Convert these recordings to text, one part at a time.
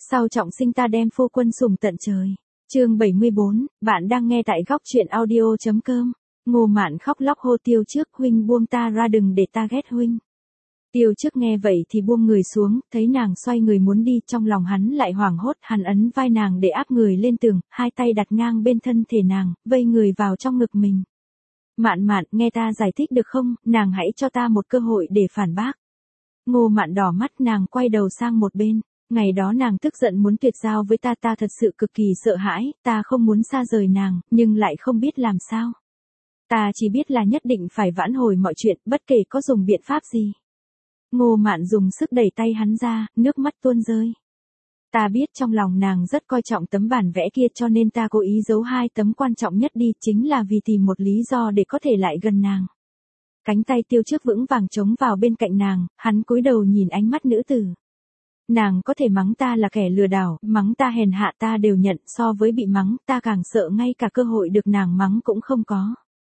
Sau trọng sinh ta đem phu quân sủng tận trời. Chương 74, bạn đang nghe tại góc truyện audio.com. Ngô Mạn khóc lóc hô Tiêu Trước, huynh buông ta ra đừng để ta ghét huynh. Tiêu Trước nghe vậy thì buông người xuống, thấy nàng xoay người muốn đi, trong lòng hắn lại hoảng hốt, hắn ấn vai nàng để áp người lên tường, hai tay đặt ngang bên thân thể nàng, vây người vào trong ngực mình. Mạn Mạn, nghe ta giải thích được không, nàng hãy cho ta một cơ hội để phản bác. Ngô Mạn đỏ mắt, nàng quay đầu sang một bên. Ngày đó nàng tức giận muốn tuyệt giao với ta thật sự cực kỳ sợ hãi, ta không muốn xa rời nàng, nhưng lại không biết làm sao. Ta chỉ biết là nhất định phải vãn hồi mọi chuyện, bất kể có dùng biện pháp gì. Ngô Mạn dùng sức đẩy tay hắn ra, nước mắt tuôn rơi. Ta biết trong lòng nàng rất coi trọng tấm bản vẽ kia, cho nên ta cố ý giấu hai tấm quan trọng nhất đi, chính là vì tìm một lý do để có thể lại gần nàng. Cánh tay Tiêu Trước vững vàng chống vào bên cạnh nàng, hắn cúi đầu nhìn ánh mắt nữ tử. Nàng có thể mắng ta là kẻ lừa đảo, mắng ta hèn hạ ta đều nhận, so với bị mắng, ta càng sợ ngay cả cơ hội được nàng mắng cũng không có.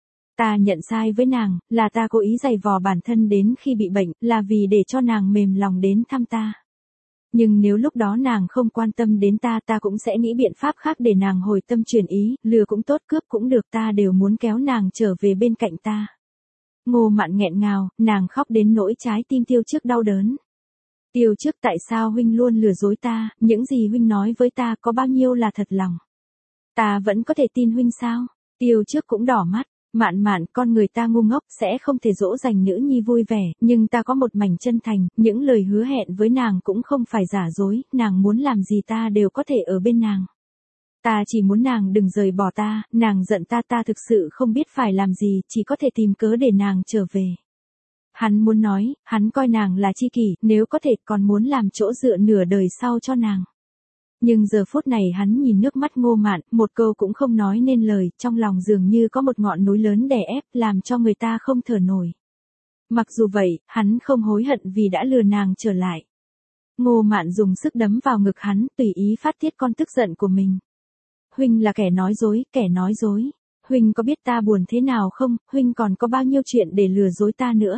Ta nhận sai với nàng, là ta cố ý giày vò bản thân đến khi bị bệnh, là vì để cho nàng mềm lòng đến thăm ta. Nhưng nếu lúc đó nàng không quan tâm đến ta cũng sẽ nghĩ biện pháp khác để nàng hồi tâm chuyển ý, lừa cũng tốt cướp cũng được, ta đều muốn kéo nàng trở về bên cạnh ta. Ngô Mạn nghẹn ngào, nàng khóc đến nỗi trái tim Tiêu Trước đau đớn. Tiêu Trước, tại sao huynh luôn lừa dối ta, những gì huynh nói với ta có bao nhiêu là thật lòng? Ta vẫn có thể tin huynh sao? Tiêu Trước cũng đỏ mắt. Mạn Mạn, con người ta ngu ngốc sẽ không thể dỗ dành nữ nhi vui vẻ, nhưng ta có một mảnh chân thành, những lời hứa hẹn với nàng cũng không phải giả dối, nàng muốn làm gì ta đều có thể ở bên nàng. Ta chỉ muốn nàng đừng rời bỏ ta, nàng giận ta thực sự không biết phải làm gì, chỉ có thể tìm cớ để nàng trở về. Hắn muốn nói, hắn coi nàng là tri kỷ, nếu có thể còn muốn làm chỗ dựa nửa đời sau cho nàng. Nhưng giờ phút này hắn nhìn nước mắt Ngô Mạn, một câu cũng không nói nên lời, trong lòng dường như có một ngọn núi lớn đè ép, làm cho người ta không thở nổi. Mặc dù vậy, hắn không hối hận vì đã lừa nàng trở lại. Ngô Mạn dùng sức đấm vào ngực hắn, tùy ý phát tiết con tức giận của mình. Huynh là kẻ nói dối, kẻ nói dối. Huynh có biết ta buồn thế nào không, huynh còn có bao nhiêu chuyện để lừa dối ta nữa.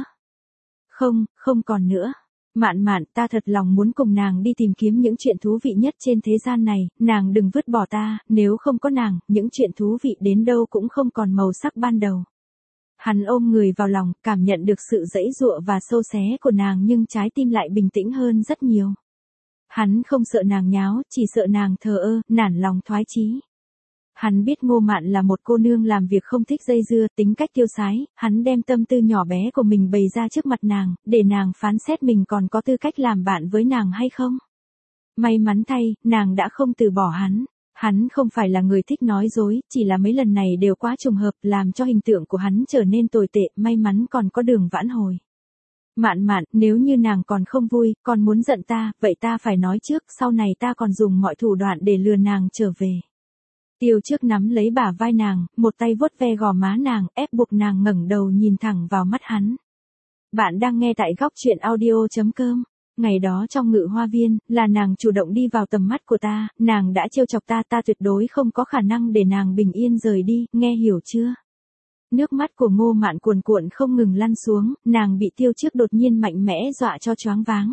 Không còn nữa. Mạn Mạn, ta thật lòng muốn cùng nàng đi tìm kiếm những chuyện thú vị nhất trên thế gian này, nàng đừng vứt bỏ ta, nếu không có nàng, những chuyện thú vị đến đâu cũng không còn màu sắc ban đầu. Hắn ôm người vào lòng, cảm nhận được sự giãy giụa và sâu xé của nàng nhưng trái tim lại bình tĩnh hơn rất nhiều. Hắn không sợ nàng nháo, chỉ sợ nàng thờ ơ, nản lòng thoái chí. Hắn biết Ngô Mạn là một cô nương làm việc không thích dây dưa, tính cách tiêu sái, hắn đem tâm tư nhỏ bé của mình bày ra trước mặt nàng, để nàng phán xét mình còn có tư cách làm bạn với nàng hay không. May mắn thay, nàng đã không từ bỏ hắn. Hắn không phải là người thích nói dối, chỉ là mấy lần này đều quá trùng hợp, làm cho hình tượng của hắn trở nên tồi tệ, may mắn còn có đường vãn hồi. Mạn Mạn, nếu như nàng còn không vui, còn muốn giận ta, vậy ta phải nói trước, sau này ta còn dùng mọi thủ đoạn để lừa nàng trở về. Tiêu Trước nắm lấy bả vai nàng, một tay vuốt ve gò má nàng, ép buộc nàng ngẩng đầu nhìn thẳng vào mắt hắn. Bạn đang nghe tại góc truyện audio.com. Ngày đó trong Ngự Hoa Viên, là nàng chủ động đi vào tầm mắt của ta, nàng đã trêu chọc ta tuyệt đối không có khả năng để nàng bình yên rời đi, nghe hiểu chưa? Nước mắt của Ngô Mạn cuồn cuộn không ngừng lăn xuống, nàng bị Tiêu Trước đột nhiên mạnh mẽ dọa cho choáng váng.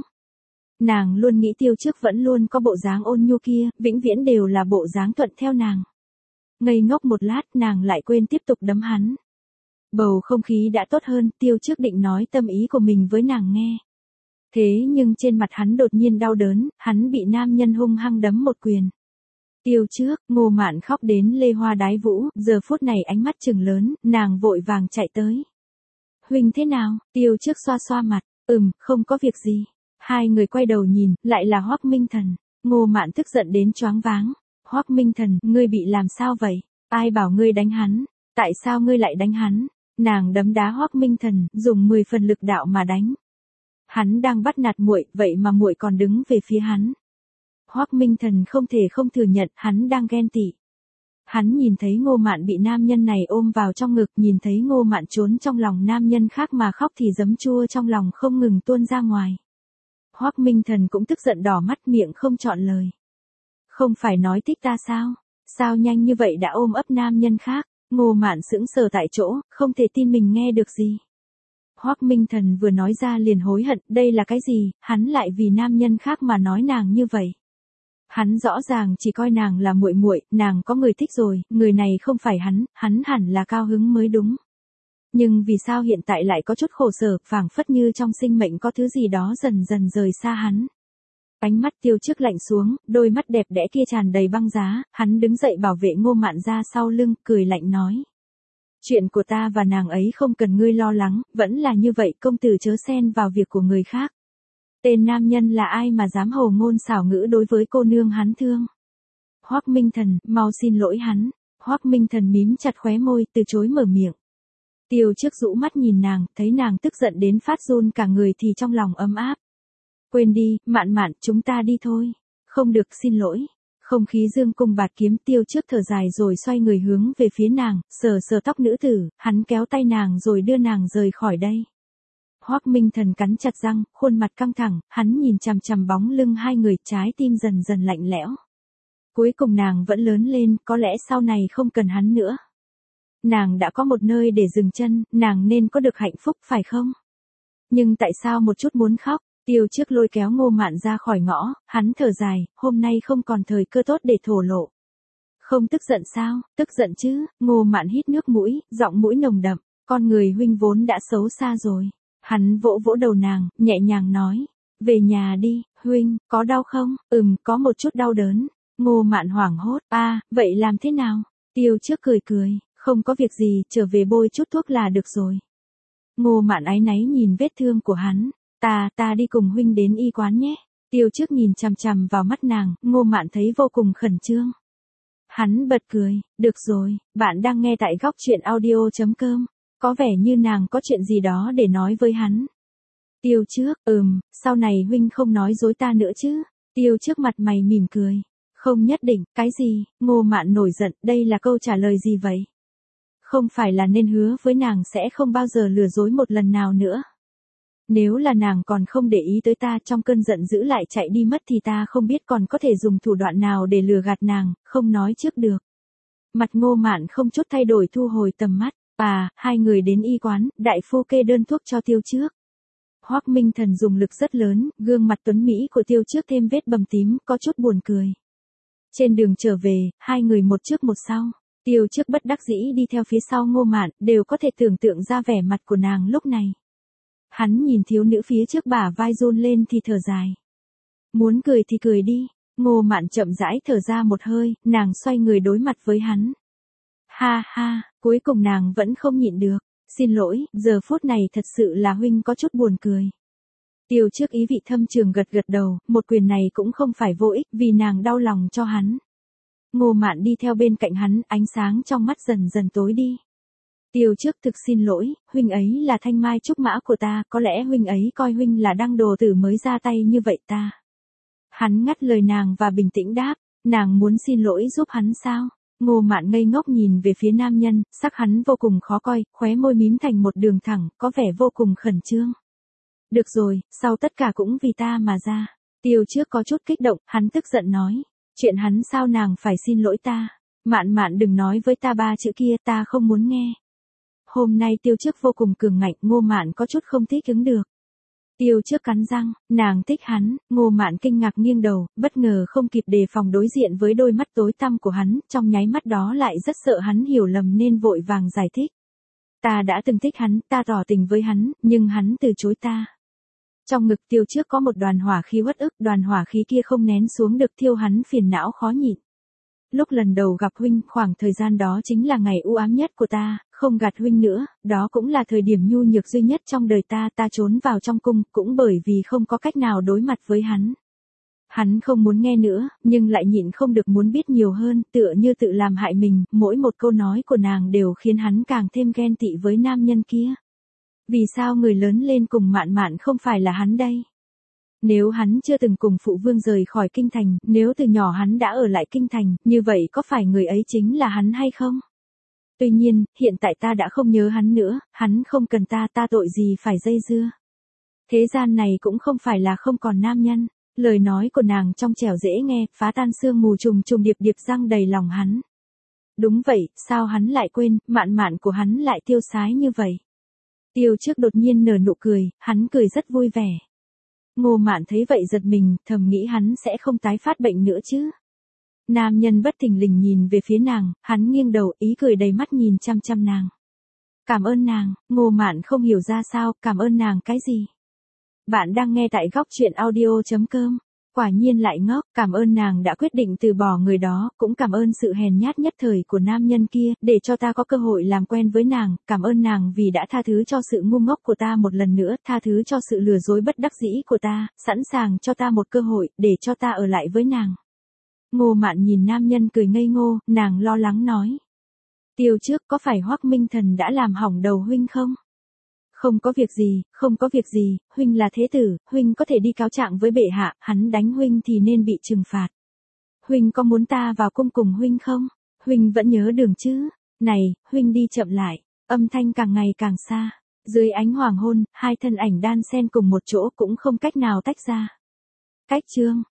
Nàng luôn nghĩ Tiêu Trước vẫn luôn có bộ dáng ôn nhu kia, vĩnh viễn đều là bộ dáng thuận theo nàng. Ngây ngốc một lát, nàng lại quên tiếp tục đấm hắn. Bầu không khí đã tốt hơn, Tiêu Trước định nói tâm ý của mình với nàng nghe. Thế nhưng trên mặt hắn đột nhiên đau đớn, hắn bị nam nhân hung hăng đấm một quyền. Tiêu Trước, Ngô Mạn khóc đến lê hoa đái vũ, giờ phút này ánh mắt trừng lớn, nàng vội vàng chạy tới. Huynh thế nào? Tiêu Trước xoa xoa mặt, không có việc gì. Hai người quay đầu nhìn, lại là Hoắc Minh Thần. Ngô Mạn tức giận đến choáng váng. Hoắc Minh Thần, ngươi bị làm sao vậy? Ai bảo ngươi đánh hắn? Tại sao ngươi lại đánh hắn? Nàng đấm đá Hoắc Minh Thần, dùng 10 phần lực đạo mà đánh. Hắn đang bắt nạt muội, vậy mà muội còn đứng về phía hắn. Hoắc Minh Thần không thể không thừa nhận, hắn đang ghen tị. Hắn nhìn thấy Ngô Mạn bị nam nhân này ôm vào trong ngực, nhìn thấy Ngô Mạn trốn trong lòng nam nhân khác mà khóc thì giấm chua trong lòng không ngừng tuôn ra ngoài. Hoắc Minh Thần cũng tức giận đỏ mắt, miệng không chọn lời. Không phải nói thích ta sao? Sao nhanh như vậy đã ôm ấp nam nhân khác? Ngô Mạn sững sờ tại chỗ, không thể tin mình nghe được gì. Hoắc Minh Thần vừa nói ra liền hối hận, đây là cái gì, hắn lại vì nam nhân khác mà nói nàng như vậy. Hắn rõ ràng chỉ coi nàng là muội muội, nàng có người thích rồi, người này không phải hắn hẳn là cao hứng mới đúng. Nhưng vì sao hiện tại lại có chút khổ sở, phảng phất như trong sinh mệnh có thứ gì đó dần dần rời xa hắn. Ánh mắt Tiêu Trước lạnh xuống, đôi mắt đẹp đẽ kia tràn đầy băng giá, hắn đứng dậy bảo vệ Ngô Mạn ra sau lưng, cười lạnh nói. Chuyện của ta và nàng ấy không cần ngươi lo lắng, vẫn là như vậy, công tử chớ xen vào việc của người khác. Tên nam nhân là ai mà dám hồ ngôn xảo ngữ đối với cô nương hắn thương. Hoắc Minh Thần, mau xin lỗi hắn. Hoắc Minh Thần mím chặt khóe môi, từ chối mở miệng. Tiêu Trước rũ mắt nhìn nàng, thấy nàng tức giận đến phát run cả người thì trong lòng ấm áp. Quên đi, Mạn Mạn, chúng ta đi thôi. Không được, xin lỗi. Không khí dương cung bạt kiếm. Tiêu Trước thở dài rồi xoay người hướng về phía nàng, sờ sờ tóc nữ tử, hắn kéo tay nàng rồi đưa nàng rời khỏi đây. Hoắc Minh Thần cắn chặt răng, khuôn mặt căng thẳng, hắn nhìn chằm chằm bóng lưng hai người, trái tim dần dần lạnh lẽo. Cuối cùng nàng vẫn lớn lên, có lẽ sau này không cần hắn nữa. Nàng đã có một nơi để dừng chân, nàng nên có được hạnh phúc phải không? Nhưng tại sao một chút muốn khóc? Tiêu Trước lôi kéo Ngô Mạn ra khỏi ngõ, hắn thở dài, hôm nay không còn thời cơ tốt để thổ lộ. Không tức giận sao? Tức giận chứ? Ngô Mạn hít nước mũi, giọng mũi nồng đậm, con người huynh vốn đã xấu xa rồi. Hắn vỗ vỗ đầu nàng, nhẹ nhàng nói, về nhà đi, huynh, có đau không? Có một chút đau đớn. Ngô Mạn hoảng hốt, vậy làm thế nào? Tiêu Trước cười cười, không có việc gì, trở về bôi chút thuốc là được rồi. Ngô Mạn áy náy nhìn vết thương của hắn, ta đi cùng huynh đến y quán nhé. Tiêu Trước nhìn chằm chằm vào mắt nàng, Ngô Mạn thấy vô cùng khẩn trương. Hắn bật cười, được rồi, bạn đang nghe tại góc truyện audio.com. Có vẻ như nàng có chuyện gì đó để nói với hắn. Tiêu Trước, sau này huynh không nói dối ta nữa chứ? Tiêu Trước mặt mày mỉm cười. Không nhất định, cái gì? Ngô Mạn nổi giận, đây là câu trả lời gì vậy? Không phải là nên hứa với nàng sẽ không bao giờ lừa dối một lần nào nữa. Nếu là nàng còn không để ý tới ta, trong cơn giận dữ lại chạy đi mất thì ta không biết còn có thể dùng thủ đoạn nào để lừa gạt nàng, không nói trước được. Mặt Ngô Mạn không chút thay đổi, thu hồi tầm mắt. Hai người đến y quán, đại phu kê đơn thuốc cho Tiêu Trước. Hoắc Minh Thần dùng lực rất lớn, gương mặt tuấn mỹ của Tiêu Trước thêm vết bầm tím, có chút buồn cười. Trên đường trở về, hai người một trước một sau. Tiêu Trước bất đắc dĩ đi theo phía sau Ngô Mạn, đều có thể tưởng tượng ra vẻ mặt của nàng lúc này. Hắn nhìn thiếu nữ phía trước bả vai run lên thì thở dài. Muốn cười thì cười đi. Ngô Mạn chậm rãi thở ra một hơi, nàng xoay người đối mặt với hắn. Ha ha, cuối cùng nàng vẫn không nhịn được. Xin lỗi, giờ phút này thật sự là huynh có chút buồn cười. Tiêu Trước ý vị thâm trường gật gật đầu, một quyền này cũng không phải vô ích vì nàng đau lòng cho hắn. Ngô Mạn đi theo bên cạnh hắn, ánh sáng trong mắt dần dần tối đi. Tiêu Trước thực xin lỗi, huynh ấy là thanh mai trúc mã của ta, có lẽ huynh ấy coi huynh là đăng đồ tử mới ra tay như vậy ta. Hắn ngắt lời nàng và bình tĩnh đáp, nàng muốn xin lỗi giúp hắn sao? Ngô Mạn ngây ngốc nhìn về phía nam nhân, sắc hắn vô cùng khó coi, khóe môi mím thành một đường thẳng, có vẻ vô cùng khẩn trương. Được rồi, sau tất cả cũng vì ta mà ra. Tiêu Trước có chút kích động, hắn tức giận nói. Chuyện hắn sao nàng phải xin lỗi ta? Mạn Mạn đừng nói với ta ba chữ kia, ta không muốn nghe. Hôm nay Tiêu Trước vô cùng cường ngạnh, Ngô Mạn có chút không thích ứng được. Tiêu Trước cắn răng, nàng thích hắn. Ngô Mạn kinh ngạc nghiêng đầu, bất ngờ không kịp đề phòng đối diện với đôi mắt tối tăm của hắn, trong nháy mắt đó lại rất sợ hắn hiểu lầm nên vội vàng giải thích. Ta đã từng thích hắn, ta tỏ tình với hắn, nhưng hắn từ chối ta. Trong ngực Tiêu Trước có một đoàn hỏa khí uất ức, đoàn hỏa khí kia không nén xuống được, thiêu hắn phiền não khó nhịn. Lúc lần đầu gặp huynh, khoảng thời gian đó chính là ngày u ám nhất của ta, không gạt huynh nữa, đó cũng là thời điểm nhu nhược duy nhất trong đời ta trốn vào trong cung, cũng bởi vì không có cách nào đối mặt với hắn. Hắn không muốn nghe nữa, nhưng lại nhịn không được muốn biết nhiều hơn, tựa như tự làm hại mình, mỗi một câu nói của nàng đều khiến hắn càng thêm ghen tị với nam nhân kia. Vì sao người lớn lên cùng Mạn Mạn không phải là hắn đây? Nếu hắn chưa từng cùng phụ vương rời khỏi kinh thành, nếu từ nhỏ hắn đã ở lại kinh thành, như vậy có phải người ấy chính là hắn hay không? Tuy nhiên, hiện tại ta đã không nhớ hắn nữa, hắn không cần ta tội gì phải dây dưa. Thế gian này cũng không phải là không còn nam nhân. Lời nói của nàng trong trẻo dễ nghe, phá tan sương mù trùng trùng điệp điệp răng đầy lòng hắn. Đúng vậy, sao hắn lại quên, Mạn Mạn của hắn lại tiêu sái như vậy? Tiêu Trước đột nhiên nở nụ cười, hắn cười rất vui vẻ. Ngô Mạn thấy vậy giật mình, thầm nghĩ hắn sẽ không tái phát bệnh nữa chứ. Nam nhân bất thình lình nhìn về phía nàng, hắn nghiêng đầu, ý cười đầy mắt nhìn chăm chăm nàng. Cảm ơn nàng. Ngô Mạn không hiểu ra sao, cảm ơn nàng cái gì. Bạn đang nghe tại góc truyện audio.com. Quả nhiên lại ngốc, cảm ơn nàng đã quyết định từ bỏ người đó, cũng cảm ơn sự hèn nhát nhất thời của nam nhân kia, để cho ta có cơ hội làm quen với nàng, cảm ơn nàng vì đã tha thứ cho sự ngu ngốc của ta một lần nữa, tha thứ cho sự lừa dối bất đắc dĩ của ta, sẵn sàng cho ta một cơ hội, để cho ta ở lại với nàng. Ngô Mạn nhìn nam nhân cười ngây ngô, nàng lo lắng nói. Tiêu trước có phải Hoắc Minh Thần đã làm hỏng đầu huynh không? Không có việc gì, không có việc gì, huynh là thế tử, huynh có thể đi cáo trạng với bệ hạ, hắn đánh huynh thì nên bị trừng phạt. Huynh có muốn ta vào cung cùng huynh không? Huynh vẫn nhớ đường chứ? Này, huynh đi chậm lại, âm thanh càng ngày càng xa. Dưới ánh hoàng hôn, hai thân ảnh đan xen cùng một chỗ cũng không cách nào tách ra. Cách chương